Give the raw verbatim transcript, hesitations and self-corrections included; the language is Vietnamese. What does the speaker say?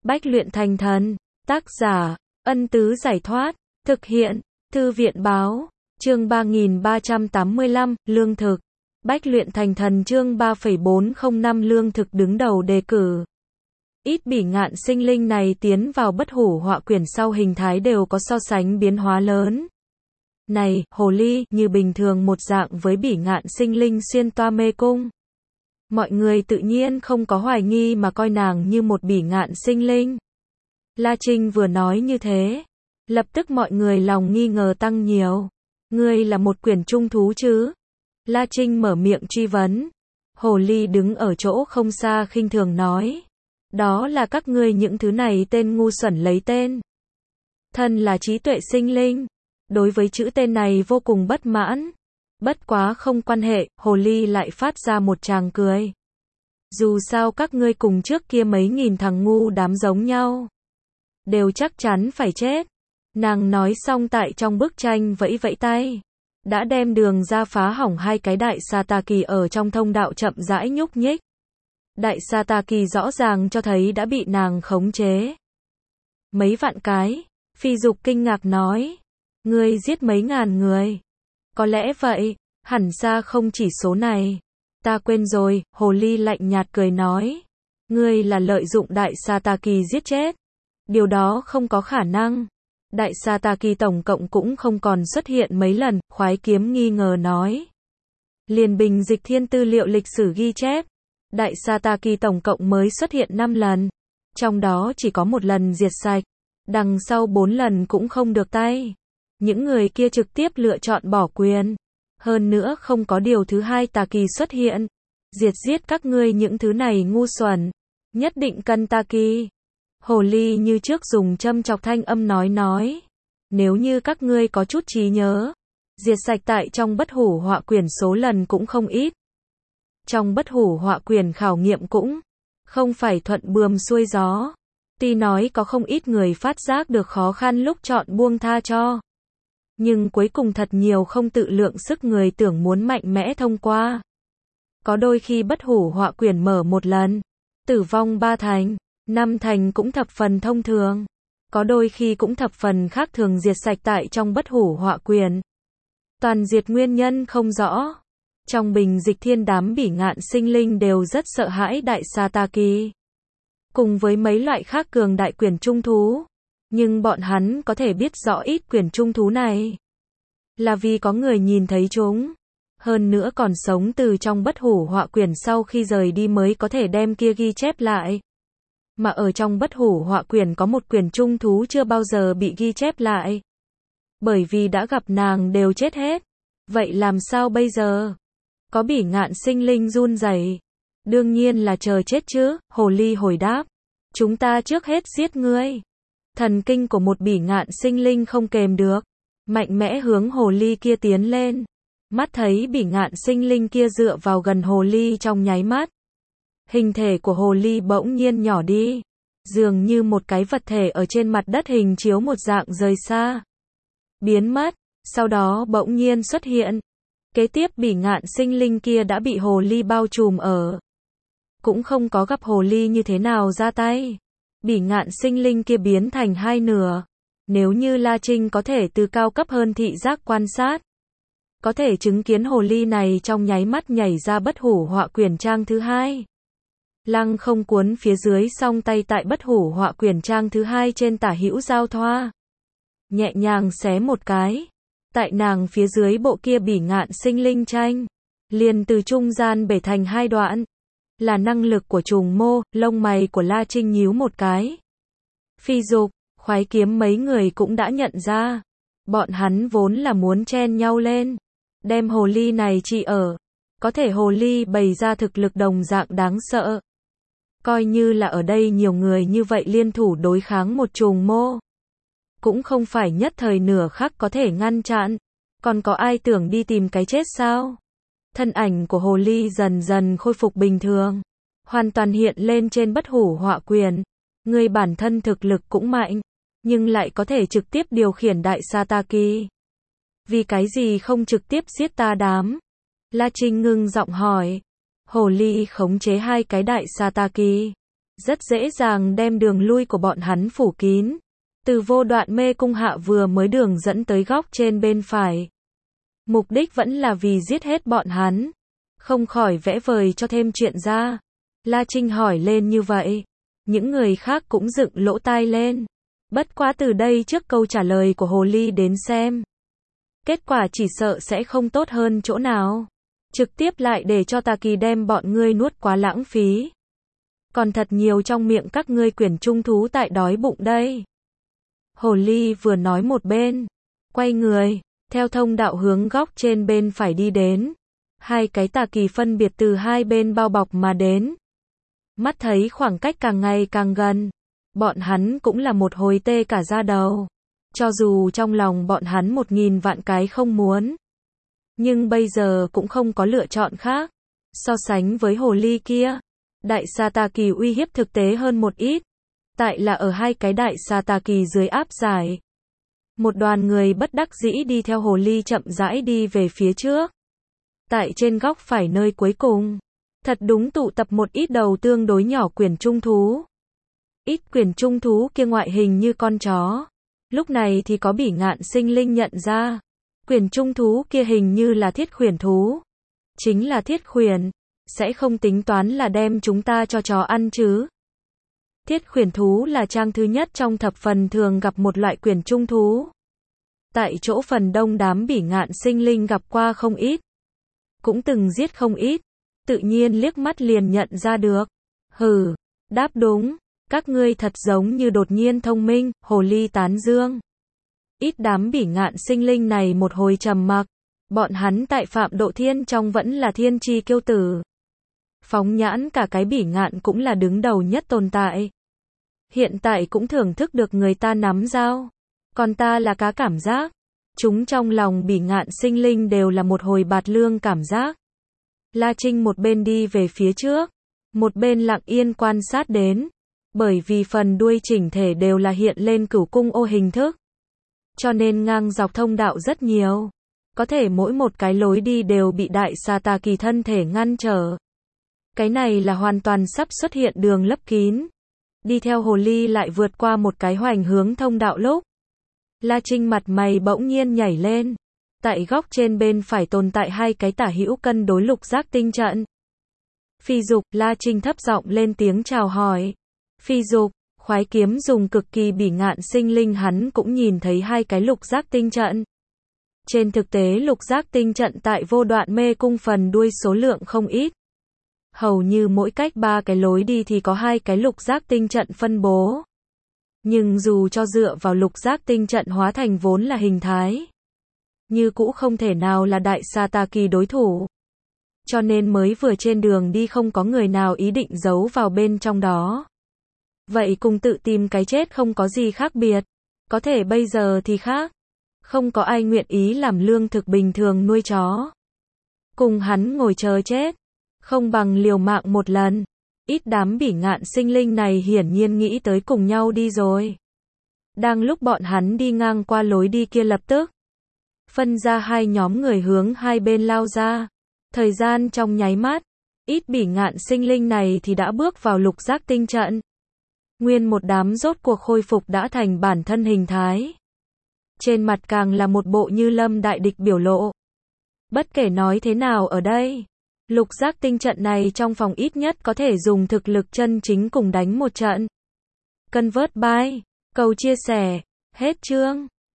Bách luyện thành thần. Tác giả, Ân Tứ Giải Thoát. Thực hiện, Thư viện Báo. Chương ba nghìn ba trăm tám mươi lăm, Lương thực. Bách luyện thành thần chương ba phẩy bốn không năm Lương thực đứng đầu đề cử. Ít bỉ ngạn sinh linh này tiến vào bất hủ họa quyển sau hình thái đều có so sánh biến hóa lớn. Này, hồ ly, như bình thường một dạng với bỉ ngạn sinh linh xuyên toa mê cung. Mọi người tự nhiên không có hoài nghi mà coi nàng như một bỉ ngạn sinh linh. La Trinh vừa nói như thế, lập tức mọi người lòng nghi ngờ tăng nhiều. Ngươi là một quyển trung thú chứ? La Trinh mở miệng truy vấn. Hồ ly đứng ở chỗ không xa khinh thường nói. Đó là các ngươi những thứ này tên ngu xuẩn lấy tên. Thân là trí tuệ sinh linh. Đối với chữ tên này vô cùng bất mãn. Bất quá không quan hệ, hồ ly lại phát ra một tràng cười. Dù sao các ngươi cùng trước kia mấy nghìn thằng ngu đám giống nhau. Đều chắc chắn phải chết. Nàng nói xong tại trong bức tranh vẫy vẫy tay. Đã đem đường ra phá hỏng hai cái đại Sataki ở trong thông đạo chậm rãi nhúc nhích. Đại Sataki rõ ràng cho thấy đã bị nàng khống chế. Mấy vạn cái, Phi Dục kinh ngạc nói. Ngươi giết mấy ngàn người. Có lẽ vậy, hẳn ra không chỉ số này. Ta quên rồi, hồ ly lạnh nhạt cười nói. Ngươi là lợi dụng đại Sataki giết chết. Điều đó không có khả năng. Đại Sataki tổng cộng cũng không còn xuất hiện mấy lần, khoái kiếm nghi ngờ nói. Liền bình dịch thiên tư liệu lịch sử ghi chép. Đại Sataki tổng cộng mới xuất hiện năm lần. Trong đó chỉ có một lần diệt sạch. Đằng sau bốn lần cũng không được tay. Những người kia trực tiếp lựa chọn bỏ quyền. Hơn nữa không có điều thứ hai tà kỳ xuất hiện. Diệt giết các ngươi những thứ này ngu xuẩn. Nhất định cần tà kỳ. Hồ ly như trước dùng châm chọc thanh âm nói nói. Nếu như các ngươi có chút trí nhớ. Diệt sạch tại trong bất hủ họa quyển số lần cũng không ít. Trong bất hủ họa quyển khảo nghiệm cũng không phải thuận buồm xuôi gió. Tuy nói có không ít người phát giác được khó khăn lúc chọn buông tha cho. Nhưng cuối cùng thật nhiều không tự lượng sức người tưởng muốn mạnh mẽ thông qua. Có đôi khi bất hủ họa quyển mở một lần. Tử vong ba thành, năm thành cũng thập phần thông thường. Có đôi khi cũng thập phần khác thường diệt sạch tại trong bất hủ họa quyển. Toàn diệt nguyên nhân không rõ. Trong bình dịch thiên đám bỉ ngạn sinh linh đều rất sợ hãi đại Sataki. Cùng với mấy loại khác cường đại quyển trung thú. Nhưng bọn hắn có thể biết rõ ít quyển trung thú này. Là vì có người nhìn thấy chúng. Hơn nữa còn sống từ trong bất hủ họa quyển sau khi rời đi mới có thể đem kia ghi chép lại. Mà ở trong bất hủ họa quyển có một quyển trung thú chưa bao giờ bị ghi chép lại. Bởi vì đã gặp nàng đều chết hết. Vậy làm sao bây giờ? Có bỉ ngạn sinh linh run rẩy. Đương nhiên là chờ chết chứ, hồ ly hồi đáp. Chúng ta trước hết giết ngươi. Thần kinh của một bỉ ngạn sinh linh không kềm được. Mạnh mẽ hướng hồ ly kia tiến lên. Mắt thấy bỉ ngạn sinh linh kia dựa vào gần hồ ly trong nháy mắt. Hình thể của hồ ly bỗng nhiên nhỏ đi. Dường như một cái vật thể ở trên mặt đất hình chiếu một dạng rời xa. Biến mất. Sau đó bỗng nhiên xuất hiện. Kế tiếp bỉ ngạn sinh linh kia đã bị hồ ly bao trùm ở. Cũng không có gặp hồ ly như thế nào ra tay. Bỉ ngạn sinh linh kia biến thành hai nửa. Nếu như La Trinh có thể từ cao cấp hơn thị giác quan sát. Có thể chứng kiến hồ ly này trong nháy mắt nhảy ra bất hủ họa quyển trang thứ hai. Lăng không cuốn phía dưới song tay tại bất hủ họa quyển trang thứ hai trên tả hữu giao thoa. Nhẹ nhàng xé một cái. Tại nàng phía dưới bộ kia bỉ ngạn sinh linh tranh. Liền từ trung gian bể thành hai đoạn. Là năng lực của trùng mô, lông mày của La Trinh nhíu một cái. Phi Dục, khoái kiếm mấy người cũng đã nhận ra. Bọn hắn vốn là muốn chen nhau lên. Đem hồ ly này trị ở. Có thể hồ ly bày ra thực lực đồng dạng đáng sợ. Coi như là ở đây nhiều người như vậy liên thủ đối kháng một trùng mô. Cũng không phải nhất thời nửa khắc có thể ngăn chặn. Còn có ai tưởng đi tìm cái chết sao? Thân ảnh của hồ ly dần dần khôi phục bình thường. Hoàn toàn hiện lên trên bất hủ họa quyển. Người bản thân thực lực cũng mạnh. Nhưng lại có thể trực tiếp điều khiển đại Sataki. Vì cái gì không trực tiếp giết ta đám? La Trinh ngưng giọng hỏi. Hồ ly khống chế hai cái đại Sataki. rất dễ dàng đem đường lui của bọn hắn phủ kín. Từ vô đoạn mê cung hạ vừa mới đường dẫn tới góc trên bên phải. Mục đích vẫn là vì giết hết bọn hắn. Không khỏi vẽ vời cho thêm chuyện ra. La Trinh hỏi lên như vậy. Những người khác cũng dựng lỗ tai lên. Bất quá từ đây trước câu trả lời của Hồ Ly đến xem. Kết quả chỉ sợ sẽ không tốt hơn chỗ nào. Trực tiếp lại để cho Tà Kỳ đem bọn ngươi nuốt quá lãng phí. Còn thật nhiều trong miệng các ngươi quyển trung thú tại đói bụng đây. Hồ Ly vừa nói một bên. Quay người. Theo thông đạo hướng góc trên bên phải đi đến. Hai cái Tà Kỳ phân biệt từ hai bên bao bọc mà đến. Mắt thấy khoảng cách càng ngày càng gần. Bọn hắn cũng là một hồi tê cả da đầu. Cho dù trong lòng bọn hắn một nghìn vạn cái không muốn. Nhưng bây giờ cũng không có lựa chọn khác. So sánh với hồ ly kia. Đại Sa Tà Kỳ uy hiếp thực tế hơn một ít. Tại là ở hai cái Đại Sa Tà Kỳ dưới áp giải. Một đoàn người bất đắc dĩ đi theo hồ ly chậm rãi đi về phía trước. Tại trên góc phải nơi cuối cùng. Thật đúng tụ tập một ít đầu tương đối nhỏ quyển trung thú. Ít quyển trung thú kia ngoại hình như con chó. Lúc này thì có Bỉ Ngạn Sinh Linh nhận ra. Quyển trung thú kia hình như là thiết khuyển thú. Chính là thiết khuyển. Sẽ không tính toán là đem chúng ta cho chó ăn chứ. Thiết khuyển thú là trang thứ nhất trong thập phần thường gặp một loại quyển trung thú. Tại chỗ phần đông đám Bỉ Ngạn Sinh Linh gặp qua không ít. Cũng từng giết không ít. Tự nhiên liếc mắt liền nhận ra được. Hừ, đáp đúng. Các ngươi thật giống như đột nhiên thông minh, hồ ly tán dương. Ít đám Bỉ Ngạn Sinh Linh này một hồi trầm mặc. Bọn hắn tại Phạm Độ Thiên trong vẫn là thiên chi kiêu tử. Phóng nhãn cả cái Bỉ Ngạn cũng là đứng đầu nhất tồn tại. Hiện tại cũng thưởng thức được người ta nắm dao. Còn ta là cá cảm giác. Chúng trong lòng Bỉ Ngạn Sinh Linh đều là một hồi bạt lương cảm giác. La Trinh một bên đi về phía trước. Một bên lặng yên quan sát đến. Bởi vì phần đuôi chỉnh thể đều là hiện lên cửu cung ô hình thức. Cho nên ngang dọc thông đạo rất nhiều. Có thể mỗi một cái lối đi đều bị Đại Sa Tà Kỳ thân thể ngăn trở. Cái này là hoàn toàn sắp xuất hiện đường lấp kín. Đi theo hồ ly lại vượt qua một cái hoành hướng thông đạo lúc. La Trinh mặt mày bỗng nhiên nhảy lên. Tại góc trên bên phải tồn tại hai cái tả hữu cân đối lục giác tinh trận. Phi Dục, La Trinh thấp giọng lên tiếng chào hỏi. Phi Dục, khoái kiếm dùng cực kỳ Bỉ Ngạn Sinh Linh hắn cũng nhìn thấy hai cái lục giác tinh trận. Trên thực tế lục giác tinh trận tại vô đoạn mê cung phần đuôi số lượng không ít. Hầu như mỗi cách ba cái lối đi thì có hai cái lục giác tinh trận phân bố. Nhưng dù cho dựa vào lục giác tinh trận hóa thành vốn là hình thái. Như cũ không thể nào là Đại Sa Tà Kỳ đối thủ. Cho nên mới vừa trên đường đi không có người nào ý định giấu vào bên trong đó. Vậy cùng tự tìm cái chết không có gì khác biệt. Có thể bây giờ thì khác. Không có ai nguyện ý làm lương thực bình thường nuôi chó. Cùng hắn ngồi chờ chết. Không bằng liều mạng một lần. Ít đám Bỉ Ngạn Sinh Linh này hiển nhiên nghĩ tới cùng nhau đi rồi. Đang lúc bọn hắn đi ngang qua lối đi kia lập tức. Phân ra hai nhóm người hướng hai bên lao ra. Thời gian trong nháy mắt. Ít Bỉ Ngạn Sinh Linh này thì đã bước vào lục giác tinh trận. Nguyên một đám rốt cuộc khôi phục đã thành bản thân hình thái. Trên mặt càng là một bộ như lâm đại địch biểu lộ. Bất kể nói thế nào ở đây. Lục giác tinh trận này trong phòng ít nhất có thể dùng thực lực chân chính cùng đánh một trận. Convert by. Cầu chia sẻ. Hết chương.